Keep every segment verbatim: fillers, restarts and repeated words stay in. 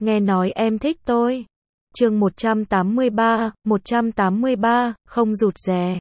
nghe nói em thích tôi. Chương một trăm tám mươi ba, một trăm tám mươi ba, không rụt rè.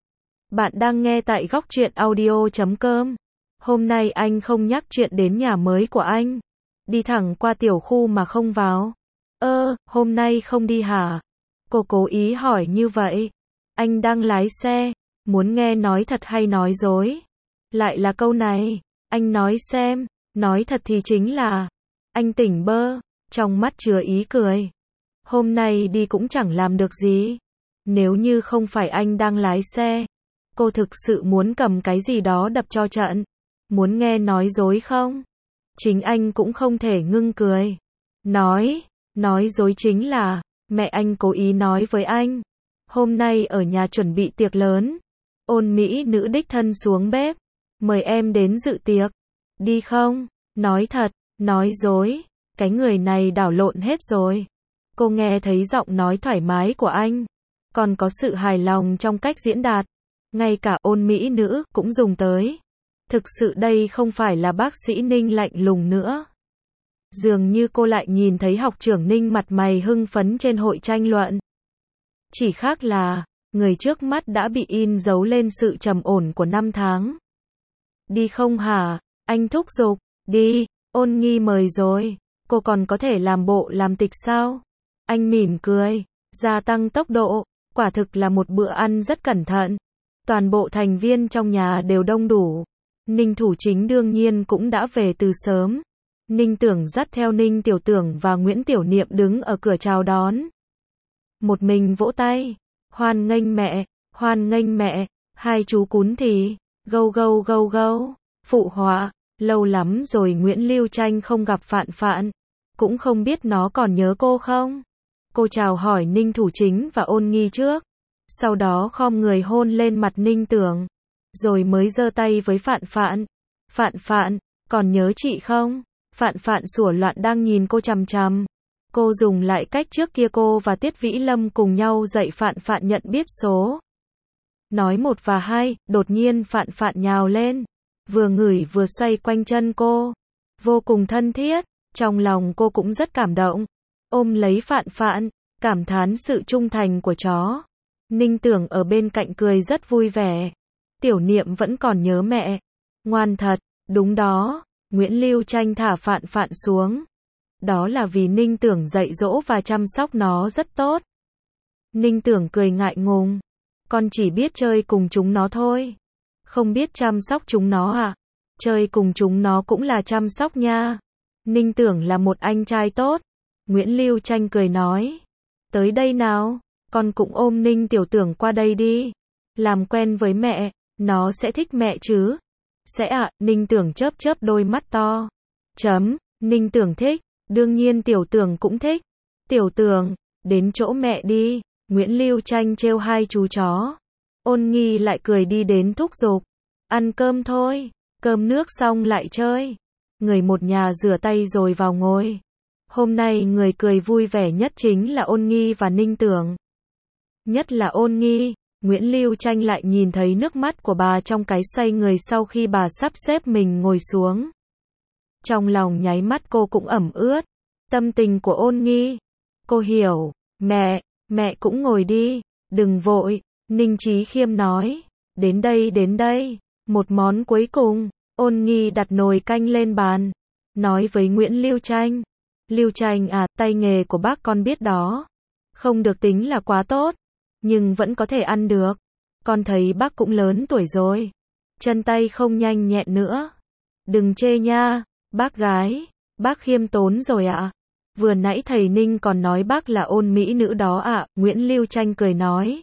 Bạn đang nghe tại góc truyện audio chấm com. Hôm nay anh không nhắc chuyện đến nhà mới của anh. Đi thẳng qua tiểu khu mà không vào. Ơ, hôm nay không đi hả? Cô cố ý hỏi như vậy. Anh đang lái xe, muốn nghe nói thật hay nói dối? Lại là câu này, anh nói xem, nói thật thì chính là, anh tỉnh bơ, trong mắt chứa ý cười. Hôm nay đi cũng chẳng làm được gì. Nếu như không phải anh đang lái xe, cô thực sự muốn cầm cái gì đó đập cho trận. Muốn nghe nói dối không? Chính anh cũng không thể ngưng cười. Nói, nói dối chính là, mẹ anh cố ý nói với anh. Hôm nay ở nhà chuẩn bị tiệc lớn. Ôn mỹ nữ đích thân xuống bếp. Mời em đến dự tiệc. Đi không? Nói thật, nói dối. Cái người này đảo lộn hết rồi. Cô nghe thấy giọng nói thoải mái của anh. Còn có sự hài lòng trong cách diễn đạt. Ngay cả ôn mỹ nữ cũng dùng tới. Thực sự đây không phải là bác sĩ Ninh lạnh lùng nữa. Dường như cô lại nhìn thấy học trưởng Ninh mặt mày hưng phấn trên hội tranh luận. Chỉ khác là, người trước mắt đã bị in dấu lên sự trầm ổn của năm tháng. Đi không hả? Anh thúc giục. Đi, ôn nghi mời rồi. Cô còn có thể làm bộ làm tịch sao? Anh mỉm cười, gia tăng tốc độ. Quả thực là một bữa ăn rất cẩn thận. Toàn bộ thành viên trong nhà đều đông đủ. Ninh Thủ Chính đương nhiên cũng đã về từ sớm. Ninh Tưởng dắt theo Ninh Tiểu Tưởng và Nguyễn Tiểu Niệm đứng ở cửa chào đón. Một mình vỗ tay. Hoan nghênh mẹ, hoan nghênh mẹ. Hai chú cún thì, gâu gâu gâu gâu. Phụ họa, lâu lắm rồi Nguyễn Lưu Tranh không gặp Phạn Phạn. Cũng không biết nó còn nhớ cô không? Cô chào hỏi Ninh Thủ Chính và Ôn Nghi trước. Sau đó khom người hôn lên mặt Ninh Tưởng. Rồi mới giơ tay với Phạn Phạn. Phạn Phạn, còn nhớ chị không? Phạn Phạn sủa loạn đang nhìn cô chằm chằm. Cô dùng lại cách trước kia cô và Tiết Vĩ Lâm cùng nhau dạy Phạn Phạn nhận biết số. Nói một và hai, đột nhiên Phạn Phạn nhào lên. Vừa ngửi vừa xoay quanh chân cô. Vô cùng thân thiết, trong lòng cô cũng rất cảm động. Ôm lấy Phạn Phạn, cảm thán sự trung thành của chó. Ninh Tưởng ở bên cạnh cười rất vui vẻ. Tiểu Niệm vẫn còn nhớ mẹ. Ngoan thật, đúng đó. Nguyễn Lưu Tranh thả Phạn Phạn xuống. Đó là vì Ninh Tưởng dạy dỗ và chăm sóc nó rất tốt. Ninh Tưởng cười ngại ngùng. Con chỉ biết chơi cùng chúng nó thôi. Không biết chăm sóc chúng nó à? Chơi cùng chúng nó cũng là chăm sóc nha. Ninh Tưởng là một anh trai tốt. Nguyễn Lưu Tranh cười nói. Tới đây nào, con cũng ôm Ninh Tiểu Tưởng qua đây đi. Làm quen với mẹ, nó sẽ thích mẹ chứ. Sẽ ạ, à, Ninh Tưởng chớp chớp đôi mắt to. Chấm, Ninh Tưởng thích, đương nhiên Tiểu Tưởng cũng thích. Tiểu Tưởng, đến chỗ mẹ đi. Nguyễn Lưu Tranh trêu hai chú chó. Ôn Nghi lại cười đi đến thúc giục. Ăn cơm thôi, cơm nước xong lại chơi. Người một nhà rửa tay rồi vào ngồi. Hôm nay người cười vui vẻ nhất chính là Ôn Nghi và Ninh Tưởng. Nhất là Ôn Nghi, Nguyễn Lưu Tranh lại nhìn thấy nước mắt của bà trong cái xoay người sau khi bà sắp xếp mình ngồi xuống. Trong lòng nháy mắt cô cũng ẩm ướt. Tâm tình của Ôn Nghi. Cô hiểu, mẹ, mẹ cũng ngồi đi, đừng vội, Ninh Chí Khiêm nói. Đến đây đến đây, một món cuối cùng. Ôn Nghi đặt nồi canh lên bàn. Nói với Nguyễn Lưu Tranh. Lưu Tranh à, tay nghề của bác con biết đó. Không được tính là quá tốt. Nhưng vẫn có thể ăn được. Con thấy bác cũng lớn tuổi rồi. Chân tay không nhanh nhẹn nữa. Đừng chê nha, bác gái. Bác khiêm tốn rồi ạ. À. Vừa nãy thầy Ninh còn nói bác là ôn mỹ nữ đó ạ. À. Nguyễn Lưu Tranh cười nói.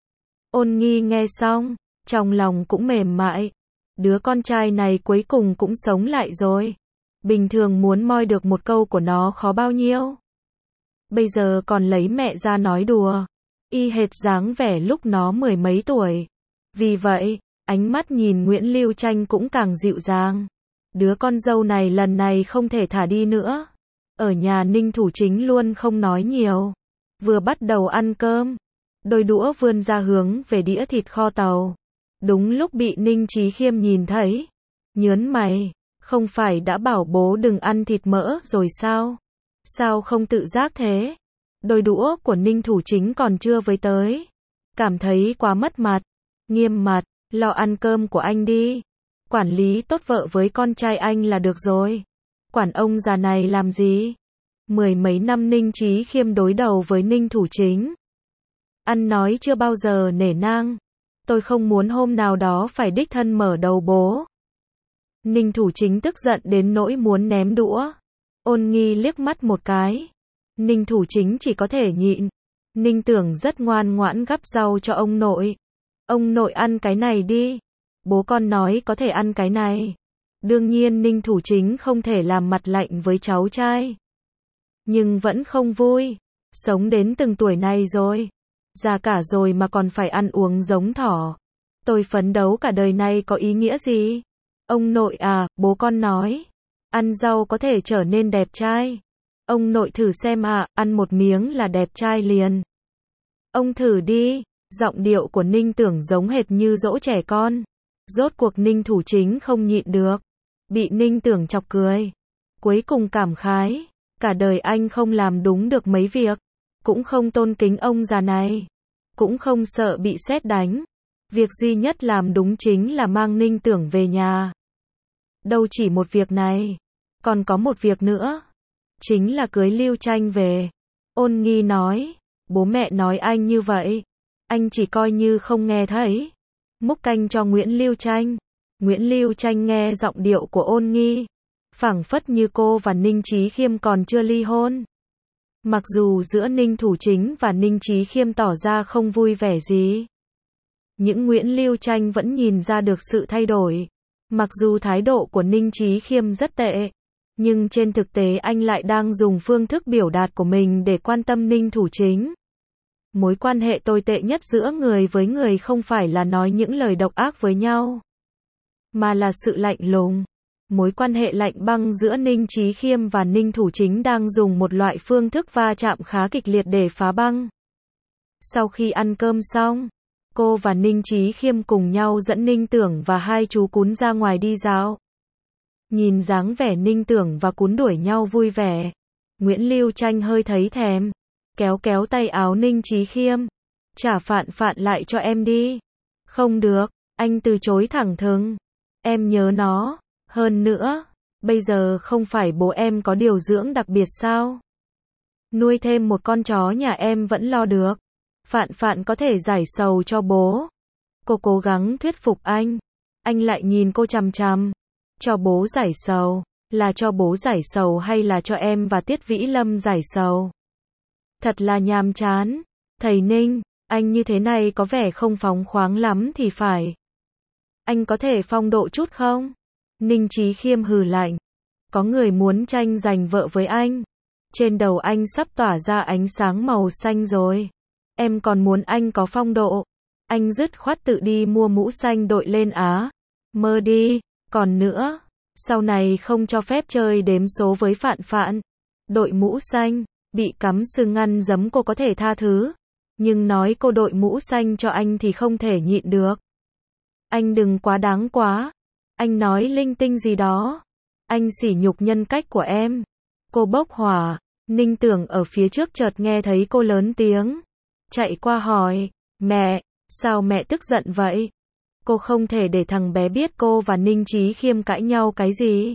Ôn Nghi nghe xong, trong lòng cũng mềm mại. Đứa con trai này cuối cùng cũng sống lại rồi. Bình thường muốn moi được một câu của nó khó bao nhiêu. Bây giờ còn lấy mẹ ra nói đùa. Y hệt dáng vẻ lúc nó mười mấy tuổi. Vì vậy, ánh mắt nhìn Nguyễn Lưu Tranh cũng càng dịu dàng. Đứa con dâu này lần này không thể thả đi nữa. Ở nhà Ninh Thủ Chính luôn không nói nhiều. Vừa bắt đầu ăn cơm, đôi đũa vươn ra hướng về đĩa thịt kho tàu. Đúng lúc bị Ninh Chí Khiêm nhìn thấy. Nhớn mày, không phải đã bảo bố đừng ăn thịt mỡ rồi sao? Sao không tự giác thế? Đôi đũa của Ninh Thủ Chính còn chưa với tới. Cảm thấy quá mất mặt. Nghiêm mặt, lo ăn cơm của anh đi. Quản lý tốt vợ với con trai anh là được rồi. Quản ông già này làm gì? Mười mấy năm Ninh Chí Khiêm đối đầu với Ninh Thủ Chính. Ăn nói chưa bao giờ nể nang. Tôi không muốn hôm nào đó phải đích thân mở đầu bố. Ninh Thủ Chính tức giận đến nỗi muốn ném đũa. Ôn Nghi liếc mắt một cái. Ninh Thủ Chính chỉ có thể nhịn. Ninh Tưởng rất ngoan ngoãn gắp rau cho ông nội. Ông nội ăn cái này đi. Bố con nói có thể ăn cái này. Đương nhiên Ninh Thủ Chính không thể làm mặt lạnh với cháu trai. Nhưng vẫn không vui. Sống đến từng tuổi này rồi. Già cả rồi mà còn phải ăn uống giống thỏ. Tôi phấn đấu cả đời này có ý nghĩa gì? Ông nội à, bố con nói. Ăn rau có thể trở nên đẹp trai. Ông nội thử xem à, ăn một miếng là đẹp trai liền. Ông thử đi. Giọng điệu của Ninh Tưởng giống hệt như dỗ trẻ con. Rốt cuộc Ninh Thủ Chính không nhịn được. Bị Ninh Tưởng chọc cười. Cuối cùng cảm khái. Cả đời anh không làm đúng được mấy việc. Cũng không tôn kính ông già này. Cũng không sợ bị sét đánh. Việc duy nhất làm đúng chính là mang Ninh Tưởng về nhà. Đâu chỉ một việc này. Còn có một việc nữa. Chính là cưới Lưu Tranh về. Ôn Nghi nói. Bố mẹ nói anh như vậy. Anh chỉ coi như không nghe thấy. Múc canh cho Nguyễn Lưu Tranh. Nguyễn Lưu Tranh nghe giọng điệu của Ôn Nghi. Phảng phất như cô và Ninh Chí Khiêm còn chưa ly hôn. Mặc dù giữa Ninh Thủ Chính và Ninh Chí Khiêm tỏ ra không vui vẻ gì. Những Nguyễn Lưu Tranh vẫn nhìn ra được sự thay đổi. Mặc dù thái độ của Ninh Chí Khiêm rất tệ. Nhưng trên thực tế anh lại đang dùng phương thức biểu đạt của mình để quan tâm Ninh Thủ Chính. Mối quan hệ tồi tệ nhất giữa người với người không phải là nói những lời độc ác với nhau. Mà là sự lạnh lùng. Mối quan hệ lạnh băng giữa Ninh Chí Khiêm và Ninh Thủ Chính đang dùng một loại phương thức va chạm khá kịch liệt để phá băng. Sau khi ăn cơm xong, cô và Ninh Chí Khiêm cùng nhau dẫn Ninh Tưởng và hai chú cún ra ngoài đi dạo. Nhìn dáng vẻ Ninh Tưởng và cún đuổi nhau vui vẻ, Nguyễn Lưu Tranh hơi thấy thèm, kéo kéo tay áo Ninh Chí Khiêm. Trả Phạn Phạn lại cho em đi. Không được, anh từ chối thẳng thừng. Em nhớ nó. Hơn nữa, bây giờ không phải bố em có điều dưỡng đặc biệt sao? Nuôi thêm một con chó nhà em vẫn lo được. Phạn Phạn có thể giải sầu cho bố. Cô cố gắng thuyết phục anh. Anh lại nhìn cô chằm chằm. Cho bố giải sầu. Là cho bố giải sầu hay là cho em và Tiết Vĩ Lâm giải sầu? Thật là nhàm chán. Thầy Ninh, anh như thế này có vẻ không phóng khoáng lắm thì phải. Anh có thể phong độ chút không? Ninh Chí Khiêm hừ lạnh. Có người muốn tranh giành vợ với anh. Trên đầu anh sắp tỏa ra ánh sáng màu xanh rồi. Em còn muốn anh có phong độ. Anh dứt khoát tự đi mua mũ xanh đội lên á. Mơ đi. Còn nữa, sau này không cho phép chơi đếm số với Phạn Phạn. Đội mũ xanh, bị cắm sừng ăn giấm cô có thể tha thứ. Nhưng nói cô đội mũ xanh cho anh thì không thể nhịn được. Anh đừng quá đáng quá. Anh nói linh tinh gì đó. Anh sỉ nhục nhân cách của em. Cô bốc hỏa. Ninh Tưởng ở phía trước chợt nghe thấy cô lớn tiếng. Chạy qua hỏi. Mẹ, sao mẹ tức giận vậy? Cô không thể để thằng bé biết cô và Ninh Chí Khiêm cãi nhau cái gì.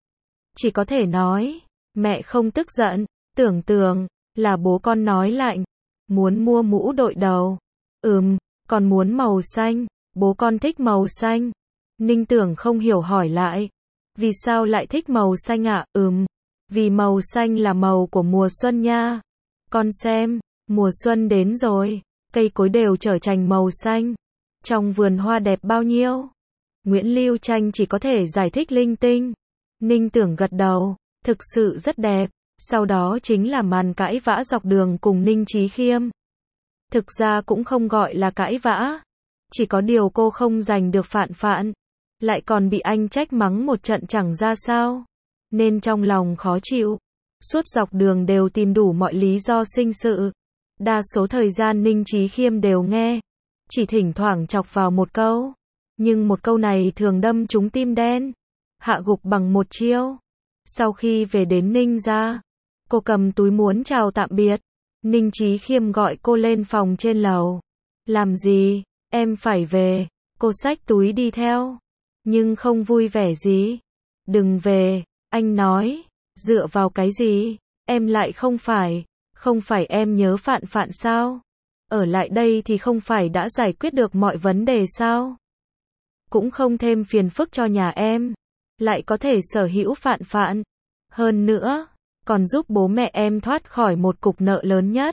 Chỉ có thể nói. Mẹ không tức giận. Tưởng Tưởng, là bố con nói lạnh. Muốn mua mũ đội đầu. Ừm, còn muốn màu xanh. Bố con thích màu xanh. Ninh Tưởng không hiểu hỏi lại. Vì sao lại thích màu xanh ạ? À? Ừm, vì màu xanh là màu của mùa xuân nha. Con xem, mùa xuân đến rồi. Cây cối đều trở thành màu xanh. Trong vườn hoa đẹp bao nhiêu. Nguyễn Lưu Tranh chỉ có thể giải thích linh tinh. Ninh Tưởng gật đầu. Thực sự rất đẹp. Sau đó chính là màn cãi vã dọc đường cùng Ninh Chí Khiêm. Thực ra cũng không gọi là cãi vã. Chỉ có điều cô không giành được Phạn Phạn. Lại còn bị anh trách mắng một trận chẳng ra sao. Nên trong lòng khó chịu. Suốt dọc đường đều tìm đủ mọi lý do sinh sự. Đa số thời gian Ninh Chí Khiêm đều nghe. Chỉ thỉnh thoảng chọc vào một câu. Nhưng một câu này thường đâm trúng tim đen. Hạ gục bằng một chiêu. Sau khi về đến Ninh gia, Cô cầm túi muốn chào tạm biệt. Ninh Chí Khiêm gọi cô lên phòng trên lầu. Làm gì? Em phải về. Cô xách túi đi theo. Nhưng không vui vẻ gì. Đừng về, anh nói. Dựa vào cái gì? Em lại không phải. Không phải em nhớ Phạn Phạn sao? Ở lại đây thì không phải đã giải quyết được mọi vấn đề sao? Cũng không thêm phiền phức cho nhà em. Lại có thể sở hữu Phạn Phạn. Hơn nữa, còn giúp bố mẹ em thoát khỏi một cục nợ lớn nhất.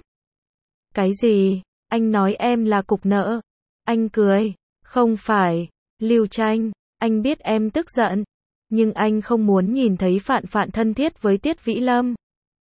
Cái gì? Anh nói em là cục nợ. Anh cười. Không phải. Lưu Tranh, anh biết em tức giận. Nhưng anh không muốn nhìn thấy Phạn Phạn thân thiết với Tiết Vĩ Lâm.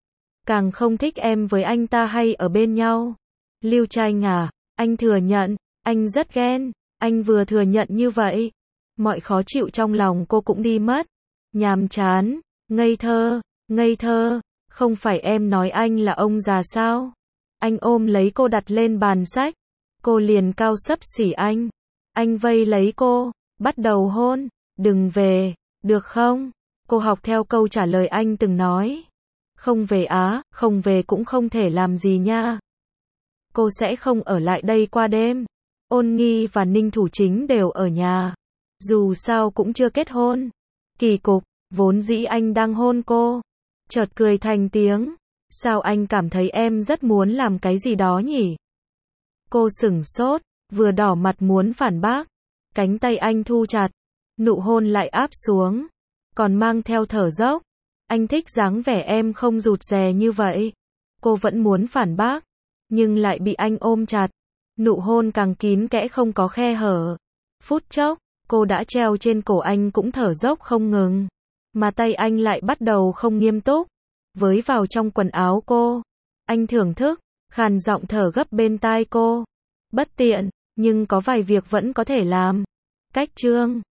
Càng không thích em với anh ta hay ở bên nhau. Lưu Tranh à, anh thừa nhận, anh rất ghen. Anh vừa thừa nhận như vậy, mọi khó chịu trong lòng cô cũng đi mất. Nhàm chán, ngây thơ, ngây thơ, không phải em nói anh là ông già sao? Anh ôm lấy cô đặt lên bàn sách. Cô liền cao xấp xỉ anh. Anh vây lấy cô, bắt đầu hôn. Đừng về, được không? Cô học theo câu trả lời anh từng nói. Không về á, không về cũng không thể làm gì nha. Cô sẽ không ở lại đây qua đêm. Ôn Nghi và Ninh Thủ Chính đều ở nhà. Dù sao cũng chưa kết hôn. Kỳ cục, vốn dĩ anh đang hôn cô. Chợt cười thành tiếng. Sao anh cảm thấy em rất muốn làm cái gì đó nhỉ? Cô sửng sốt, vừa đỏ mặt muốn phản bác. Cánh tay anh thu chặt. Nụ hôn lại áp xuống. Còn mang theo thở dốc. Anh thích dáng vẻ em không rụt rè như vậy. Cô vẫn muốn phản bác. Nhưng lại bị anh ôm chặt. Nụ hôn càng kín kẽ không có khe hở. Phút chốc, cô đã treo trên cổ anh cũng thở dốc không ngừng. Mà tay anh lại bắt đầu không nghiêm túc. Với vào trong quần áo cô. Anh thưởng thức, khàn giọng thở gấp bên tai cô. Bất tiện, nhưng có vài việc vẫn có thể làm. Cách chương